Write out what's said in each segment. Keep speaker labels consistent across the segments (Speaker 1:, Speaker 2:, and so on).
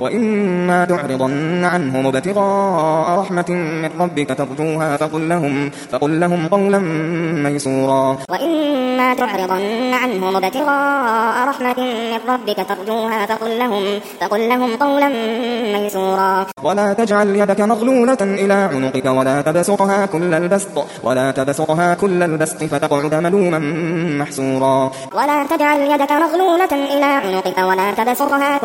Speaker 1: وإما تعرضن عنهم ابتغاء رحمة من ربك ترجوها فقل لهم قولا ميسورا
Speaker 2: وإما تعرضن عنهم ابتغاء رحمة من ربك ترجوها فقل لهم قولا ميسورا
Speaker 1: ولا تجعل يدك مغلولة إلى عنقك ولا تبسطها كل البسط فتقعد ملوما محسورا
Speaker 2: ولا تجعل يدك مغلولة إلى عنقك ولا تبسطها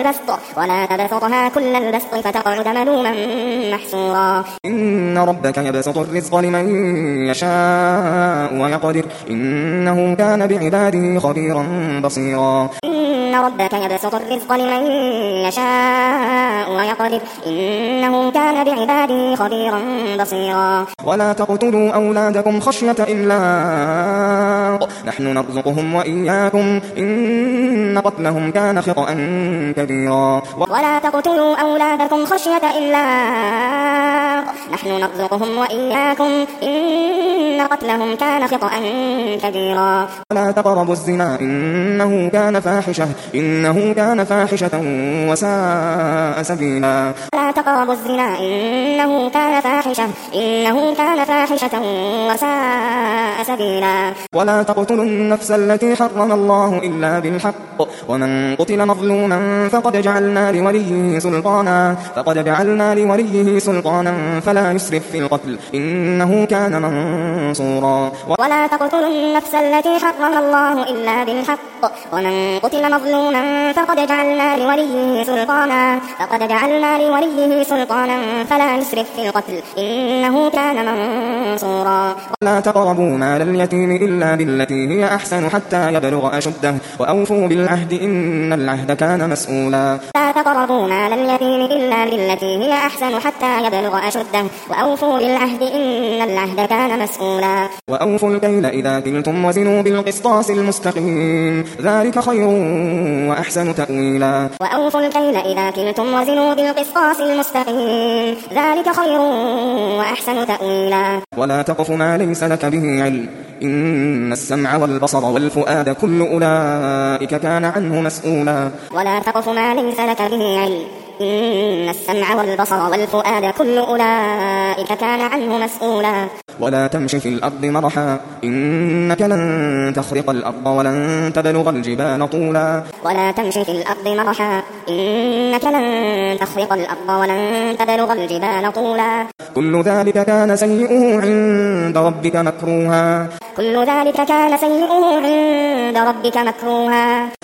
Speaker 2: كل البسط فتقعد ملوما محسورا
Speaker 1: إن ربك يبسط الرزق لمن يشاء ويقدر إنه كان بعباده خبيرا بصيرا
Speaker 2: إن ربك يبسط الرزق لمن يشاء ويقدر إنه كان بعباده خبيرا بصيرا
Speaker 1: ولا تقتلوا أولادكم خشية إملاق نحن نرزقهم وإياكم إن قتلهم كان خطأ كبيرا
Speaker 2: ولا تقتلوا أولادكم خشية إملاق نحن نرزقهم وإياكم إن قتلهم كان خطأ كبيرا
Speaker 1: ولا تقربوا الزنا إنه كان فاحشة وساء سبيلا
Speaker 2: ولا تقربوا الزنا إنه كان فاحشة وساء سبيلا
Speaker 1: ولا تقتلوا النفس التي حرم الله إلا بالحق ومن قتل مظلوما فقد جعلنا لوليه سلطانا فلا يسرف في القتل إنه كان منصورا
Speaker 2: ولا تقتلوا النفس التي حرم الله إلا بالحق ومن قتل مظلوما فقد جعلنا لوليه سلطانا فلا يسرف في القتل إنه كان منصورا
Speaker 1: ولا تقربوا مال اليتيم إلا بالتي هي أحسن حتى يبلغ أشده وأوفوا بالعهد إن العهد كان مسؤولا
Speaker 2: لا تقربوا مال اليتيم إلا بالتي هي أحسن حتى يبلغ أشده وأوفوا بالعهد إن العهد كان مسؤولا
Speaker 1: وأوفوا الكيل إذا كلتم وزنوا بالقسطاس المستقيم ذلك خير وأحسن تأويلا
Speaker 2: وأوفوا الكيل إذا كلتم وزنوا بالقسطاس المستقيم ذلك خير وأحسن تأويلا
Speaker 1: ولا تقف ما ليس لك به علم إن السمع والبصر والفؤاد كل أولئك كان عنه مسؤولا
Speaker 2: ولا تقف ما ليس لك به علم إن السمع والبصر والفؤاد كل أولئك كان عنه مسؤولا
Speaker 1: ولا تمش في الأرض مرحا إنك لن تخرق الأرض ولن تبلغ الجبال طولا
Speaker 2: ولا تمش في الأرض مرحا إنك لن تخرق الأرض ولن تبلغ الجبال طولا
Speaker 1: كل ذلك كان سيئه عند ربك مكروها